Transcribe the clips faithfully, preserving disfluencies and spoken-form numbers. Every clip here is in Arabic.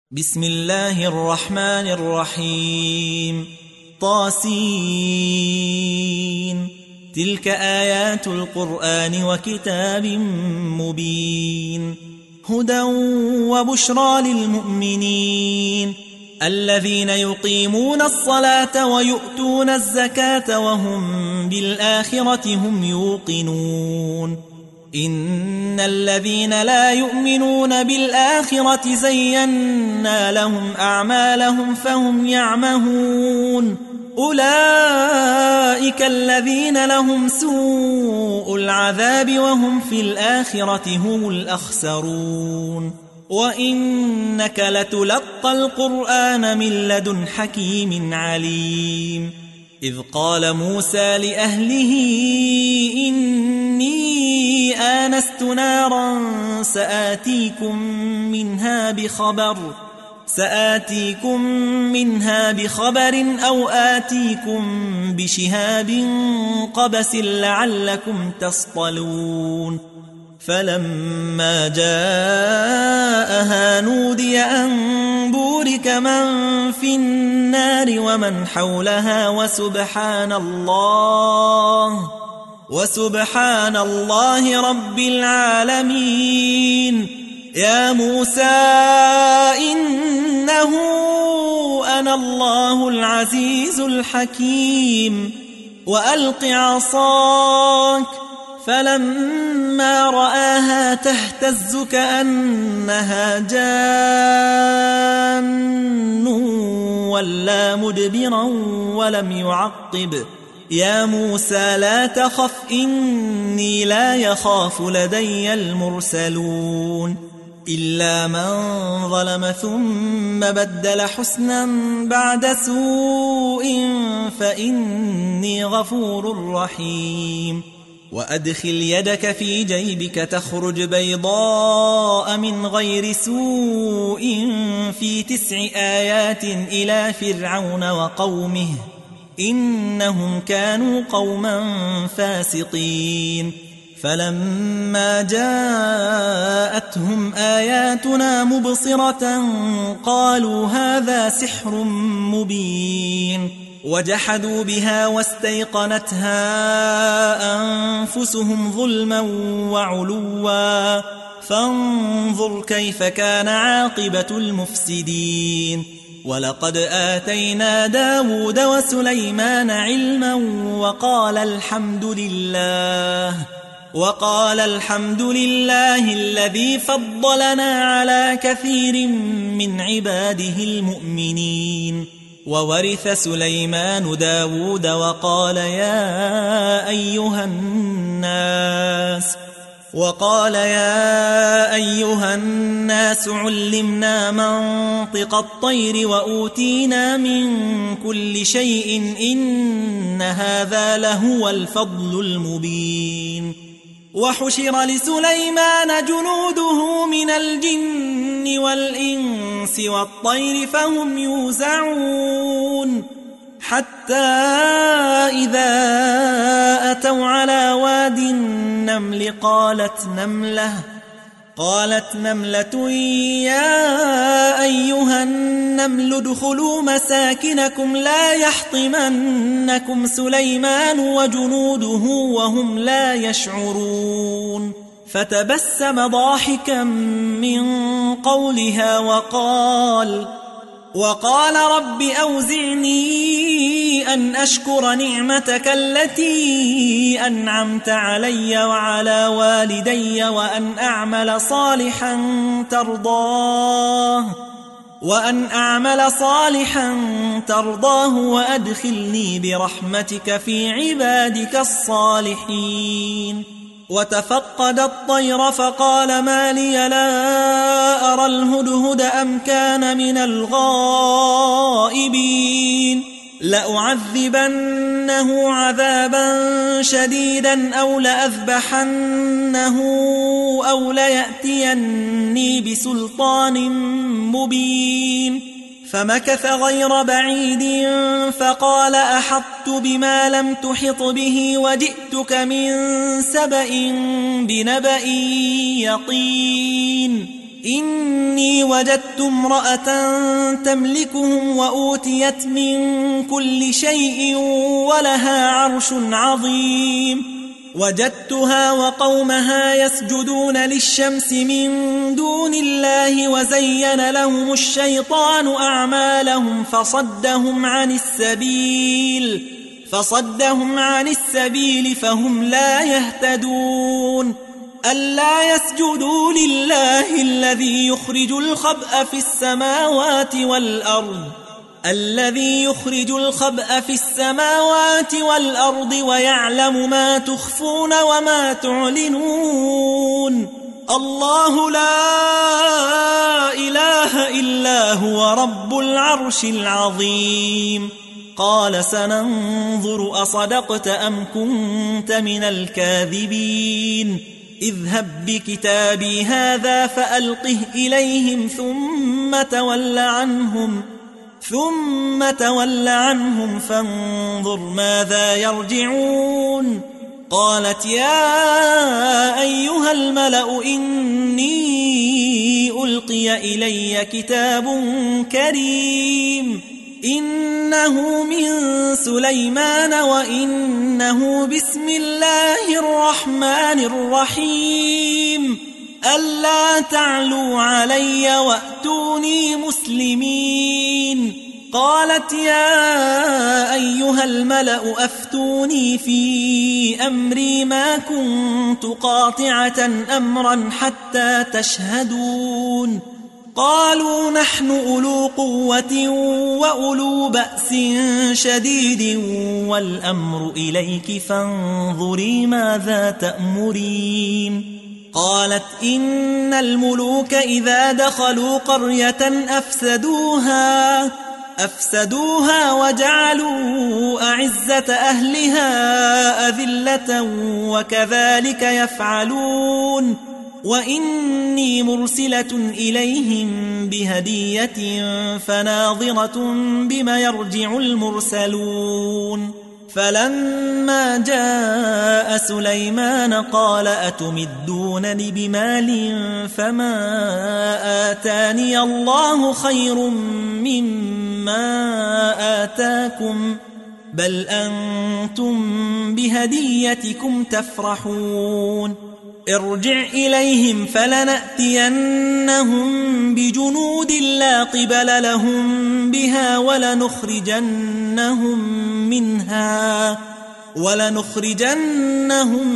بسم الله الرحمن الرحيم طاسين تلك آيات القرآن وكتاب مبين هدى وبشرى للمؤمنين الذين يقيمون الصلاة ويؤتون الزكاة وهم بالآخرة هم يوقنون إن الذين لا يؤمنون بالآخرة زينا لهم أعمالهم فهم يعمهون أولئك الذين لهم سوء العذاب وهم في الآخرة هم الأخسرون وإنك لتلقى القرآن من لدن حكيم عليم إذ قال موسى لأهله إني آنست نارا سآتيكم منها بخبر سآتيكم منها بخبر أو آتيكم بشهاب قبس لعلكم تصطلون فلما جاءها نودي أن بورك من في النار ومن حولها وسبحان الله وسبحان الله رب العالمين يا موسى إنه أنا الله العزيز الحكيم وألق عصاك فلما رآها تهتز كأنها جان ولا مدبرا ولم يعقب يا موسى لا تخف إني لا يخاف لدي المرسلون إلا من ظلم ثم بدل حسنا بعد سوء فإني غفور رحيم وأدخل يدك في جيبك تخرج بيضاء من غير سوء في تسع آيات إلى فرعون وقومه إنهم كانوا قوما فاسقين فلما جاءتهم آياتنا مبصرة قالوا هذا سحر مبين وجحدوا بها واستيقنتها أنفسهم ظلما وعلوا فانظر كيف كان عاقبة المفسدين ولقد آتينا داود وسليمان علما وقال الحمد لله وقال الحمد لله الذي فضلنا على كثير من عباده المؤمنين وورث سليمان داود وقال يا أيها الناس وقال يا أيها الناس علمنا منطق الطير وأوتينا من كل شيء إن هذا لهو الفضل المبين وحشر لسليمان جنوده من الجن والإنس والطير فهم يوزعون حتى إذا أتوا على واد النمل قالت نملة قالت نملة يا أيها النمل ادخلوا مساكنكم لا يحطمنكم سليمان وجنوده وهم لا يشعرون فتبسم ضاحكا من قولها وقال وقال رب أوزعني أن أشكر نعمتك التي أنعمت علي وعلى والدي وأن أعمل صالحا ترضاه وأن أعمل صالحا ترضاه وأدخلني برحمتك في عبادك الصالحين وتفقد الطير فقال ما لي لا أرى الهدهد أم كان من الغائبين لأعذبنه عذابا شديدا أو لأذبحنه أو ليأتيني بسلطان مبين فمكث غير بعيد فقال أحطت بما لم تحط به وجئتك من سبأ بنبأ يقين إني وجدت امرأة تملكهم وأوتيت من كل شيء ولها عرش عظيم وجدتها وقومها يسجدون للشمس من دون الله وزين لهم الشيطان أعمالهم فصدهم عن السبيل فصدهم عن السبيل فهم لا يهتدون ألا يسجدوا لله الذي يخرج الخبأ في السماوات والأرض الذي يخرج الخبأ في السماوات والأرض ويعلم ما تخفون وما تعلنون الله لا إله إلا هو رب العرش العظيم قال سننظر أصدقت أم كنت من الكاذبين اذهب بكتابي هذا فألقه إليهم ثم تول عنهم ثم تول عنهم فانظر ماذا يرجعون قالت يا أيها الملأ إني ألقي إلي كتاب كريم إنه من سليمان وإنه بسم الله الرحمن الرحيم ألا تعلوا علي وأتوني مسلمين قالت يا أيها الملأ أفتوني في أمري ما كنت قاطعة أمرا حتى تشهدون قالوا نحن أولو قوة وأولو بأس شديد والأمر إليك فانظري ماذا تأمرين قالت إن الملوك إذا دخلوا قرية أفسدوها أفسدوها وجعلوا أعزة أهلها أذلة وكذلك يفعلون وإني مرسلة إليهم بهدية فناظرة بما يرجع المرسلون فلما جاء سليمان قال أتمدونني بمال فما آتاني الله خير مما آتاكم بل أنتم بهديتكم تفرحون ارجع إليهم فلنأتينهم بجنود لا قبل لهم بها ولنخرجنهم منها ولنخرجنهم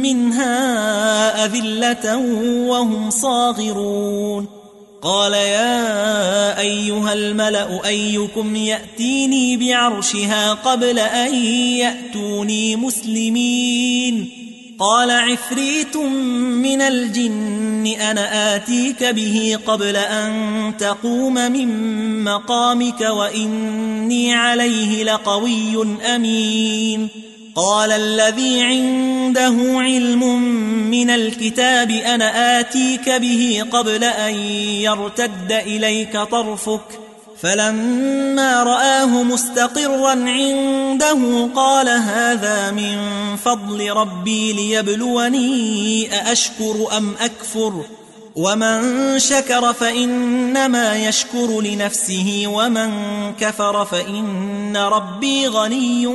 منها أذلة وهم صاغرون قال يا أيها الملأ أيكم يأتيني بعرشها قبل أن يأتوني مسلمين قال عفريت من الجن أنا آتيك به قبل أن تقوم من مقامك وإني عليه لقوي أمين قال الذي عنده علم من الكتاب أنا آتيك به قبل أن يرتد إليك طرفك فلما رآه مستقرا عنده قال هذا من فضل ربي ليبلوني أأشكر أم أكفر ومن شكر فإنما يشكر لنفسه ومن كفر فإن ربي غني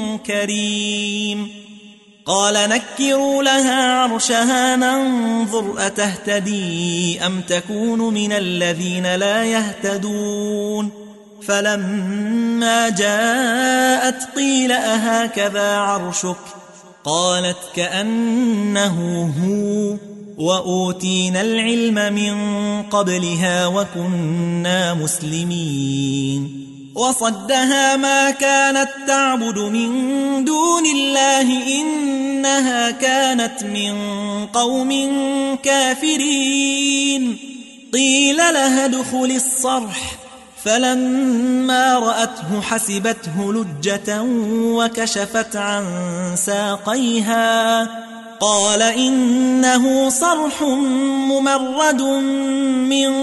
كريم قال نكروا لها عرشها ننظر أتهتدي أم تكون من الذين لا يهتدون فلما جاءت قيل أهكذا عرشك قالت كأنه هو وأوتينا العلم من قبلها وكنا مسلمين وصدها ما كانت تعبد من دون الله إنها كانت من قوم كافرين قيل لها ادخل الصرح فلما رأته حسبته لجة وكشفت عن ساقيها قال إنه صرح ممرد من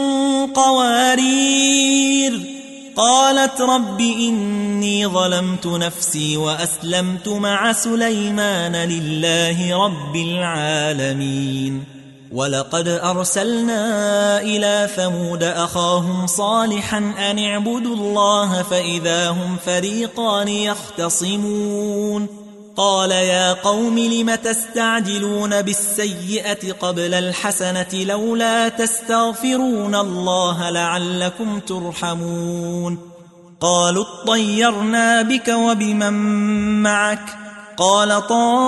قوارير قالت رب إني ظلمت نفسي وأسلمت مع سليمان لله رب العالمين ولقد أرسلنا إلى ثمود أخاهم صالحا أن اعبدوا الله فإذا هم فريقان يختصمون قال يا قوم لم تستعجلون بالسيئة قبل الحسنة لولا تستغفرون الله لعلكم ترحمون قالوا اطيرنا بك وبمن معك قال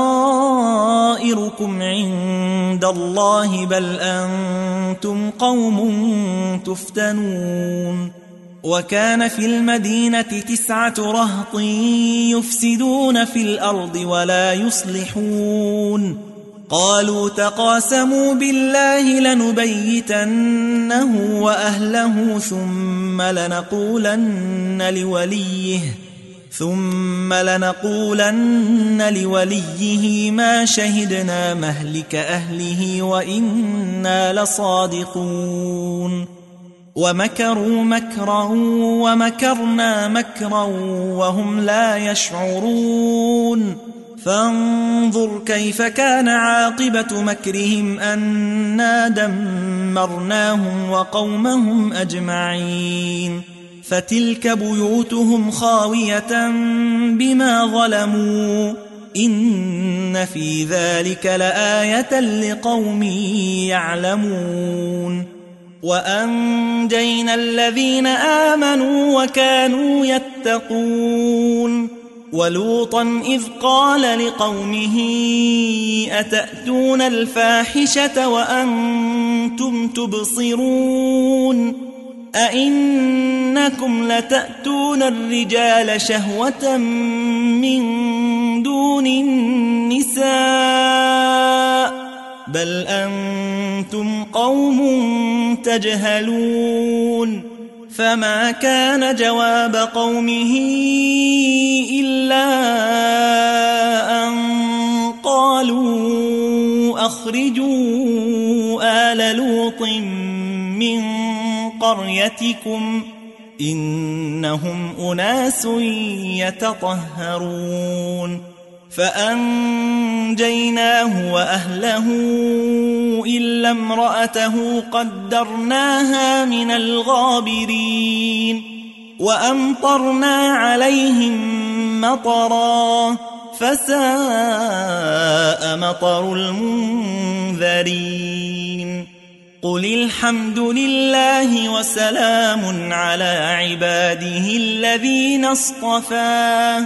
طائركم عند الله بل أنتم قوم تفتنون وكان في المدينة تسعة رهط يفسدون في الأرض ولا يصلحون قالوا تقاسموا بالله لنبيتنه وأهله ثم لنقولن لوليه ثم لنقولن لوليه ما شهدنا مهلك أهله وإنا لصادقون ومكروا مكرا ومكرنا مكرا وهم لا يشعرون فانظر كيف كان عاقبة مكرهم أنا دمرناهم وقومهم أجمعين فتلك بيوتهم خاوية بما ظلموا إن في ذلك لآية لقوم يعلمون وأنجينا الذين آمنوا وكانوا يتقون ولوطا إذ قال لقومه أتأتون الفاحشة وأنتم تبصرون أئنكم لتأتون الرجال شهوة من دون النساء بل أنتم قوم تجهلون فما كان جواب قومه إلا أن قالوا أخرجوا آل لوط من قريتكم إنهم أناس يتطهرون فأنجيناه وأهله إلا امرأته قدرناها من الغابرين وأمطرنا عليهم مطرا فساء مطر المنذرين قل الحمد لله وسلام على عباده الذين اصطفى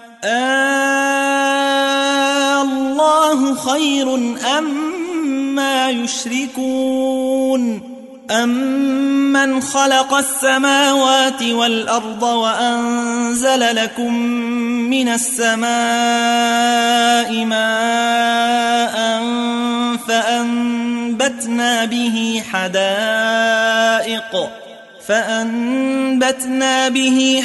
آه الله خير أما يشركون أمن خلق السماوات والأرض وأنزل لكم من السماء ماء فأنبتنا به حدائق فأنبتنا به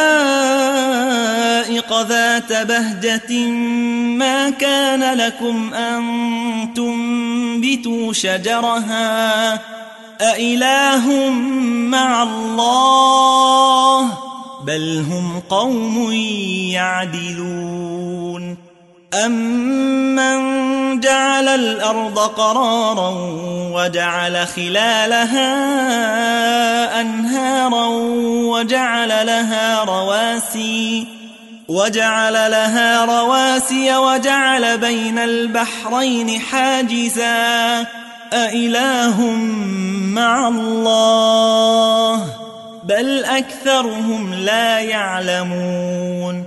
حدائق ذات بهجة ما كان لكم أن تنبتوا شجرها أإله مع الله بل هم قوم يعدلون أمن جعل الأرض قرارا وجعل خلالها أنهارا وجعل لها رواسي وجعل لها رواسي وجعل بين البحرين حاجزا أإله مع الله بل أكثرهم لا يعلمون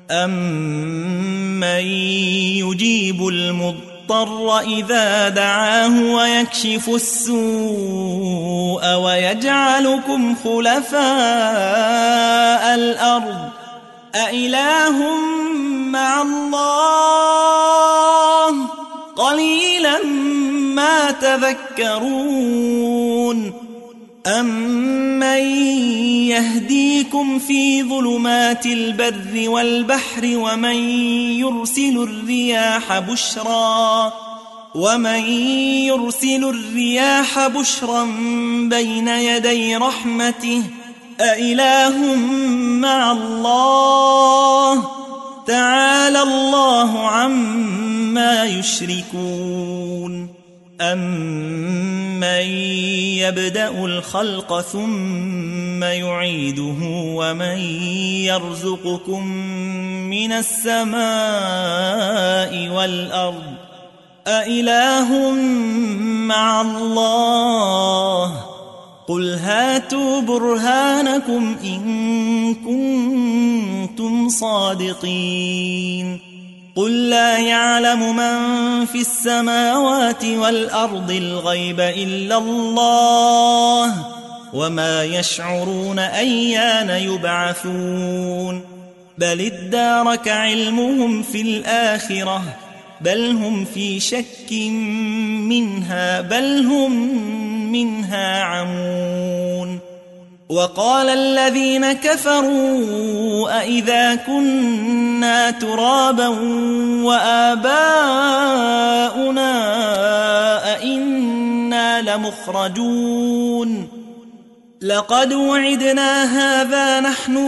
أمن يجيب المضطر إذا دعاه ويكشف السوء ويجعلكم خلفاء الأرض أإله مع الله قليلا ما تذكرون أمن يهديكم في ظلمات البر والبحر ومن يرسل الرياح بشرا ومن يرسل الرياح بشرا بين يدي رحمته أإله مع الله تعالى الله عما يشركون أَمَّن يَبْدَأُ الْخَلْقَ ثُمَّ يُعِيدُهُ وَمَن يَرْزُقُكُم مِّنَ السَّمَاءِ وَالْأَرْضِ أَإِلَٰهٌ مَّعَ اللَّهِ قُلْ هَاتُوا بُرْهَانَكُمْ إِن كُنتُمْ صَادِقِينَ قُل لَّا يَعْلَمُ مَن فِي السَّمَاوَاتِ وَالْأَرْضِ الْغَيْبَ إِلَّا اللَّهُ وَمَا يَشْعُرُونَ أَيَّانَ يُبْعَثُونَ بَلِ ادَّارَكَ عِلْمُهُمْ فِي الْآخِرَةِ بَلْ هُمْ فِي شَكٍّ مِّنْهَا بَلْ هُمْ مِنْهَا عَمُونَ وَقَالَ الَّذِينَ كَفَرُوا أَإِذَا كُنَّا تُرَابًا وَآبَاؤُنَا أَإِنَّا لَمُخْرَجُونَ لَقَدْ وُعِدْنَا هَذَا نَحْنُ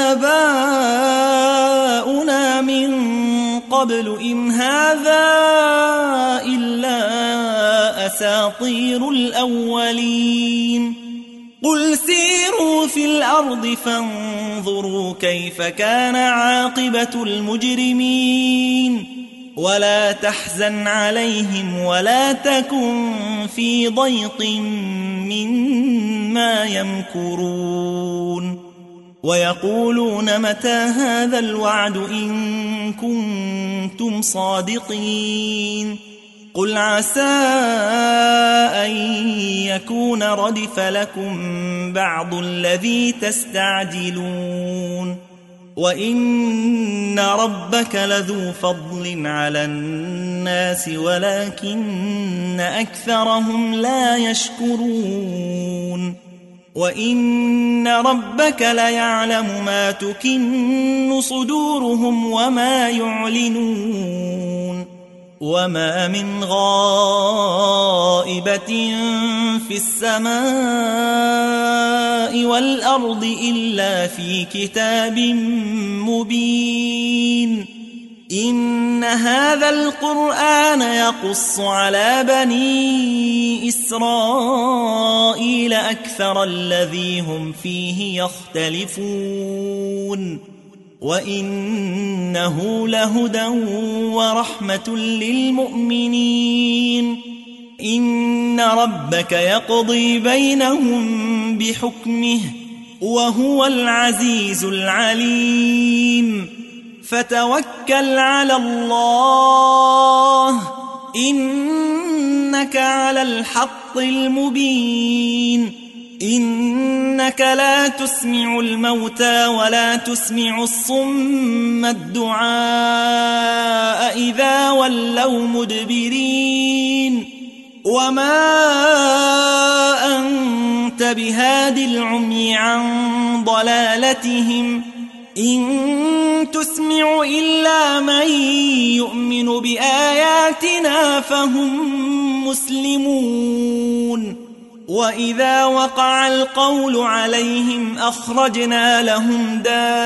وَآبَاؤُنَا مِنْ قَبْلُ إِنْ هَذَا إِلَّا أَسَاطِيرُ الْأَوَّلِينَ قُلْ سِيرُوا فِي الْأَرْضِ فَانظُرُوا كَيْفَ كَانَ عَاقِبَةُ الْمُجْرِمِينَ وَلَا تَحْزَنْ عَلَيْهِمْ وَلَا تَكُنْ فِي ضَيْقٍ مِّمَّا يَمْكُرُونَ وَيَقُولُونَ مَتَى هَذَا الْوَعْدُ إِن كُنتُمْ صَادِقِينَ قُلْ عَسَىٰ أَن يَكُونَ رَدِفَ لَكُم بَعْضُ الَّذِي تَسْتَعْجِلُونَ وَإِنَّ رَبَّكَ لَذُو فَضْلٍ عَلَى النَّاسِ وَلَكِنَّ أَكْثَرَهُمْ لَا يَشْكُرُونَ وَإِنَّ رَبَّكَ لَيَعْلَمُ مَا تُكِنُّ صُدُورُهُمْ وَمَا يُعْلِنُونَ وَمَا مِنْ غَائِبَةٍ فِي السَّمَاءِ وَالْأَرْضِ إِلَّا فِي كِتَابٍ مُبِينٍ إِنَّ هَذَا الْقُرْآنَ يَقُصُّ عَلَى بَنِي إِسْرَائِيلَ أَكْثَرَ الَّذِي هُمْ فِيهِ يَخْتَلِفُونَ وَإِنَّهُ لَهُدًى وَرَحْمَةٌ لِّلْمُؤْمِنِينَ إِنَّ رَبَّكَ يَقْضِي بَيْنَهُم بِحُكْمِهِ وَهُوَ الْعَزِيزُ الْعَلِيمُ فَتَوَكَّلْ عَلَى اللَّهِ إِنَّكَ عَلَى الْحَقِّ الْمُبِينِ إِنَّكَ لَا تُسْمِعُ الْمَوْتَى وَلَا تُسْمِعُ الصُّمَّ الدُّعَاءَ إِذَا وَلَّوْا مُدْبِرِينَ وَمَا أَنْتَ بِهَادِ الْعُمْيِ عَنْ ضَلَالَتِهِمْ إِن تُسْمِعُ إِلَّا مَن يُؤْمِنُ بِآيَاتِنَا فَهُمْ مُسْلِمُونَ وَإِذَا وَقَعَ الْقَوْلُ عَلَيْهِمْ أَخْرَجْنَا لَهُمْ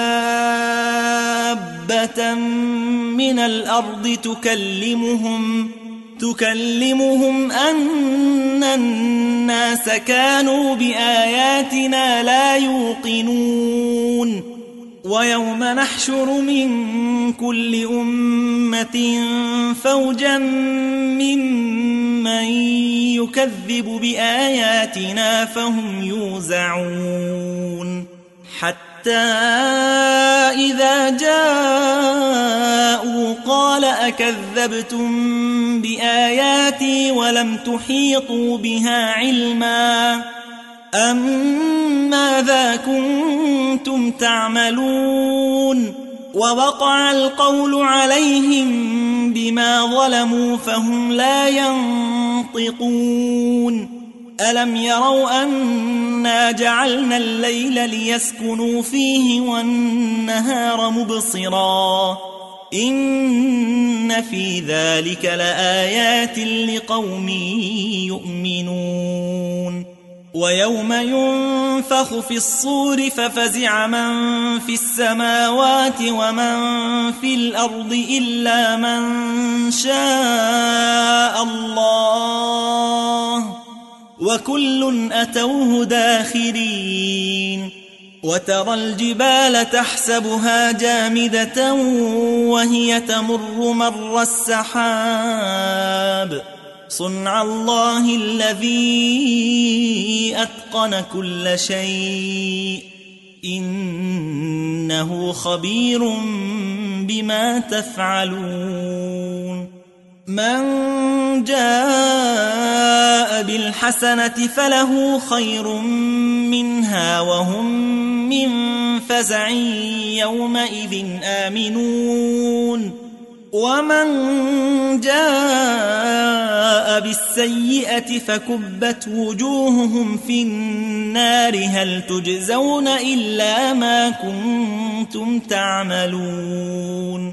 دَابَّةً مِّنَ الْأَرْضِ تُكَلِّمُهُمْ تُكَلِّمُهُمْ أَنَّ النَّاسَ كَانُوا بِآيَاتِنَا لَا يُوقِنُونَ وَيَوْمَ نَحْشُرُ مِنْ كُلِّ أُمَّةٍ فَوْجًا مِّمَّن يُكَذِّبُ بِآيَاتِنَا فَهُمْ يُوزَعُونَ حَتَّى إِذَا جَاءُوا قَالَ أَكَذَّبْتُم بِآيَاتِي وَلَمْ تُحِيطُوا بِهَا عِلْمًا أَمْ مَاذَا كُنتُمْ تَعْمَلُونَ وَوَقَعَ الْقَوْلُ عَلَيْهِمْ بِمَا ظَلَمُوا فَهُمْ لَا يَنطِقُونَ أَلَمْ يَرَوْا أَنَّا جَعَلْنَا اللَّيْلَ لِيَسْكُنُوا فِيهِ وَالنَّهَارَ مُبْصِرًا إِنَّ فِي ذَلِكَ لَآيَاتٍ لِقَوْمٍ يُؤْمِنُونَ ويوم ينفخ في الصور ففزع من في السماوات ومن في الأرض إلا من شاء الله وكل أتوه داخرين وترى الجبال تحسبها جامدة وهي تمر مر السحاب صنع الله الذي أتقن كل شيء إنه خبير بما تفعلون من جاء بالحسنة فله خير منها وهم من فزع يومئذ آمنون ومن جاء بالسيئة فكبت وجوههم في النار هل تجزون إلا ما كنتم تعملون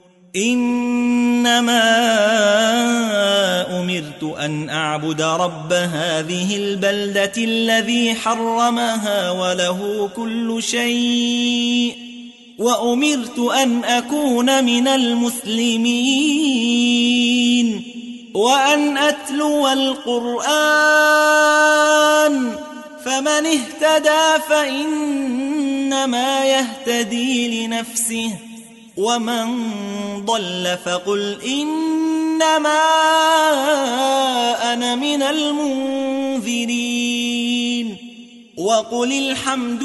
إنما أمرت أن أعبد رب هذه البلدة الذي حرمها وله كل شيء وأمرت أن أكون من المسلمين وأن أتلو القرآن فمن اهتدى فإنما يهتدي لنفسه ومن ضل فقل إنما أنا من المنذرين وقل الحمد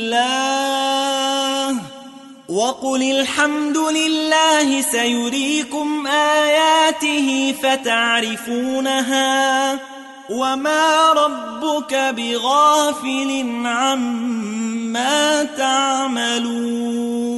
لله وقل الحمد لله سيريكم آياته فتعرفونها وما ربك بغافل عما تعملون